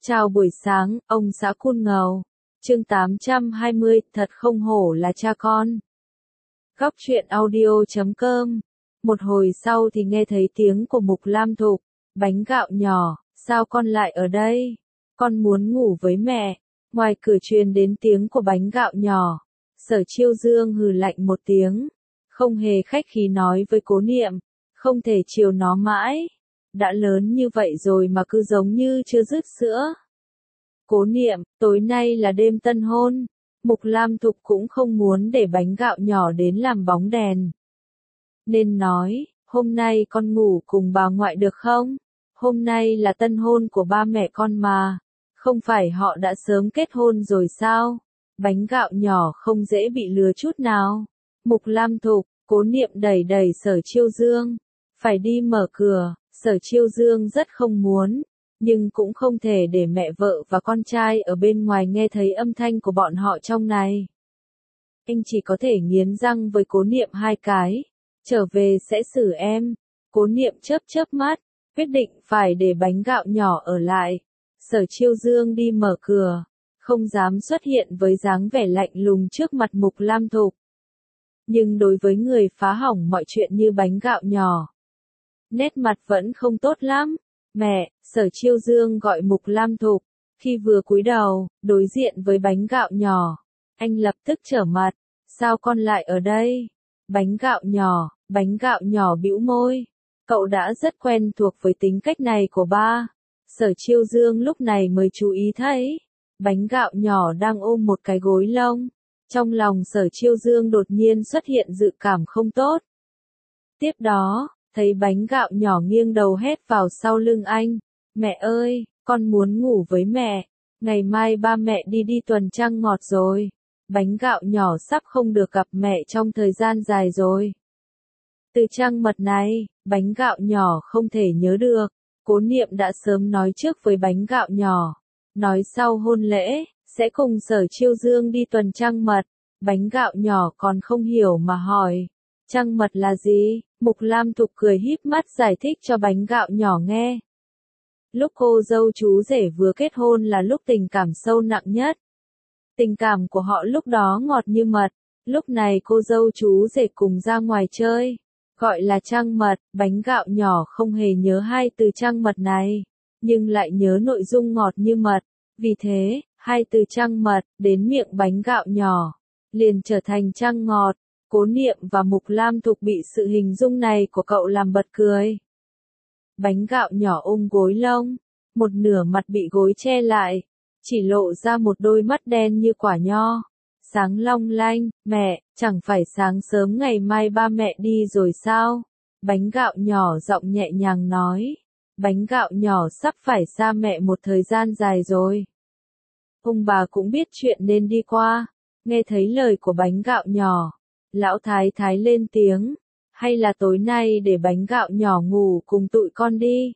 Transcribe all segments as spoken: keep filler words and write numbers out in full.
Chào buổi sáng, ông xã Cun Ngầu. Chương tám trăm hai mươi, thật không hổ là cha con. Góc truyện audio chấm com. Một hồi sau thì nghe thấy tiếng của Mục Lam Thục. Bánh gạo nhỏ, sao con lại ở đây? Con muốn ngủ với mẹ. Ngoài cửa truyền đến tiếng của bánh gạo nhỏ. Sở Chiêu Dương hừ lạnh một tiếng. Không hề khách khí nói với Cố Niệm. Không thể chiều nó mãi. Đã lớn như vậy rồi mà cứ giống như chưa dứt sữa. Cố Niệm, tối nay là đêm tân hôn. Mục Lam Thục cũng không muốn để bánh gạo nhỏ đến làm bóng đèn. Nên nói, hôm nay con ngủ cùng bà ngoại được không? Hôm nay là tân hôn của ba mẹ con mà. Không phải họ đã sớm kết hôn rồi sao? Bánh gạo nhỏ không dễ bị lừa chút nào. Mục Lam Thục, Cố Niệm đẩy đẩy Sở Chiêu Dương. Phải đi mở cửa. Sở Chiêu Dương rất không muốn, nhưng cũng không thể để mẹ vợ và con trai ở bên ngoài nghe thấy âm thanh của bọn họ trong này. Anh chỉ có thể nghiến răng với Cố Niệm hai cái, trở về sẽ xử em. Cố Niệm chớp chớp mắt, quyết định phải để bánh gạo nhỏ ở lại. Sở Chiêu Dương đi mở cửa, không dám xuất hiện với dáng vẻ lạnh lùng trước mặt Mục Lam Thục. Nhưng đối với người phá hỏng mọi chuyện như bánh gạo nhỏ, nét mặt vẫn không tốt lắm. Mẹ, Sở Chiêu Dương gọi Mục Lam Thục. Khi vừa cúi đầu, đối diện với bánh gạo nhỏ, anh lập tức trở mặt. Sao con lại ở đây? Bánh gạo nhỏ, bánh gạo nhỏ bĩu môi. Cậu đã rất quen thuộc với tính cách này của ba. Sở Chiêu Dương lúc này mới chú ý thấy, bánh gạo nhỏ đang ôm một cái gối lông. Trong lòng Sở Chiêu Dương đột nhiên xuất hiện dự cảm không tốt. Tiếp đó, thấy bánh gạo nhỏ nghiêng đầu hét vào sau lưng anh. Mẹ ơi, con muốn ngủ với mẹ. Ngày mai ba mẹ đi đi tuần trăng ngọt rồi. Bánh gạo nhỏ sắp không được gặp mẹ trong thời gian dài rồi. Từ trăng mật này, bánh gạo nhỏ không thể nhớ được. Cố Niệm đã sớm nói trước với bánh gạo nhỏ. Nói sau hôn lễ, sẽ cùng Sở Chiêu Dương đi tuần trăng mật. Bánh gạo nhỏ còn không hiểu mà hỏi. Trăng mật là gì? Mục Lam Thục cười híp mắt giải thích cho bánh gạo nhỏ nghe. Lúc cô dâu chú rể vừa kết hôn là lúc tình cảm sâu nặng nhất. Tình cảm của họ lúc đó ngọt như mật. Lúc này cô dâu chú rể cùng ra ngoài chơi. Gọi là trăng mật, bánh gạo nhỏ không hề nhớ hai từ trăng mật này. Nhưng lại nhớ nội dung ngọt như mật. Vì thế, hai từ trăng mật đến miệng bánh gạo nhỏ liền trở thành trăng ngọt. Cố Niệm và Mục Lam Thục bị sự hình dung này của cậu làm bật cười. Bánh gạo nhỏ ôm gối lông, một nửa mặt bị gối che lại, chỉ lộ ra một đôi mắt đen như quả nho, sáng long lanh. Mẹ, chẳng phải sáng sớm ngày mai ba mẹ đi rồi sao? Bánh gạo nhỏ giọng nhẹ nhàng nói. Bánh gạo nhỏ sắp phải xa mẹ một thời gian dài rồi. Ông bà cũng biết chuyện nên đi qua. Nghe thấy lời của bánh gạo nhỏ, Lão Thái Thái lên tiếng, hay là tối nay để bánh gạo nhỏ ngủ cùng tụi con đi.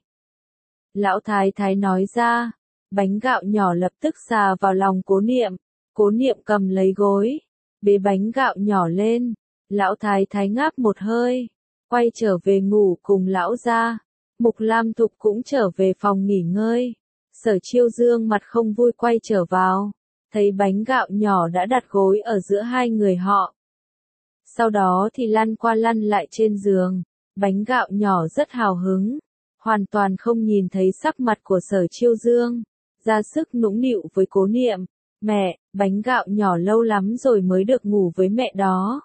Lão Thái Thái nói ra, bánh gạo nhỏ lập tức xà vào lòng Cố Niệm. Cố Niệm cầm lấy gối, bế bánh gạo nhỏ lên. Lão Thái Thái ngáp một hơi, quay trở về ngủ cùng lão gia. Mục Lam Thục cũng trở về phòng nghỉ ngơi. Sở Chiêu Dương mặt không vui quay trở vào, thấy bánh gạo nhỏ đã đặt gối ở giữa hai người họ. Sau đó thì lăn qua lăn lại trên giường, bánh gạo nhỏ rất hào hứng, hoàn toàn không nhìn thấy sắc mặt của Sở Chiêu Dương, ra sức nũng nịu với Cố Niệm. Mẹ, bánh gạo nhỏ lâu lắm rồi mới được ngủ với mẹ đó.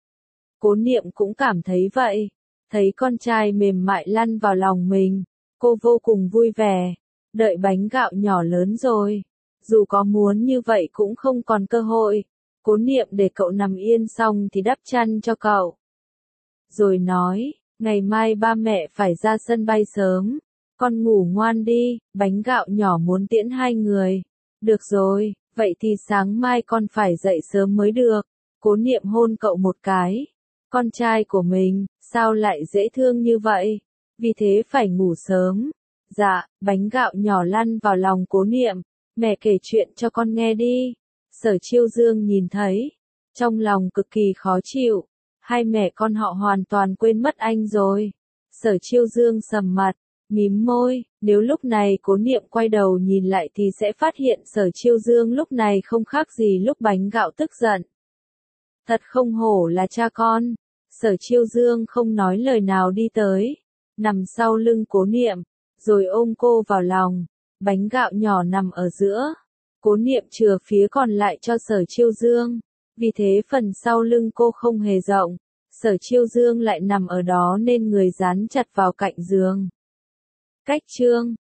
Cố Niệm cũng cảm thấy vậy, thấy con trai mềm mại lăn vào lòng mình, cô vô cùng vui vẻ, đợi bánh gạo nhỏ lớn rồi, dù có muốn như vậy cũng không còn cơ hội. Cố Niệm để cậu nằm yên xong thì đắp chăn cho cậu. Rồi nói, ngày mai ba mẹ phải ra sân bay sớm, con ngủ ngoan đi. Bánh gạo nhỏ muốn tiễn hai người. Được rồi, vậy thì sáng mai con phải dậy sớm mới được. Cố Niệm hôn cậu một cái. Con trai của mình, sao lại dễ thương như vậy? Vì thế phải ngủ sớm. Dạ, bánh gạo nhỏ lăn vào lòng Cố Niệm. Mẹ kể chuyện cho con nghe đi. Sở Chiêu Dương nhìn thấy, trong lòng cực kỳ khó chịu. Hai mẹ con họ hoàn toàn quên mất anh rồi. Sở Chiêu Dương sầm mặt, mím môi, Nếu lúc này Cố Niệm quay đầu nhìn lại thì sẽ phát hiện Sở Chiêu Dương lúc này không khác gì lúc bánh gạo tức giận. Thật không hổ là cha con. Sở Chiêu Dương không nói lời nào đi tới, nằm sau lưng Cố Niệm, rồi ôm cô vào lòng. Bánh gạo nhỏ nằm ở giữa. Cố Niệm chừa phía còn lại cho Sở Chiêu Dương. Vì thế phần sau lưng cô không hề rộng. Sở Chiêu Dương lại nằm ở đó nên người dán chặt vào cạnh giường. Cách chương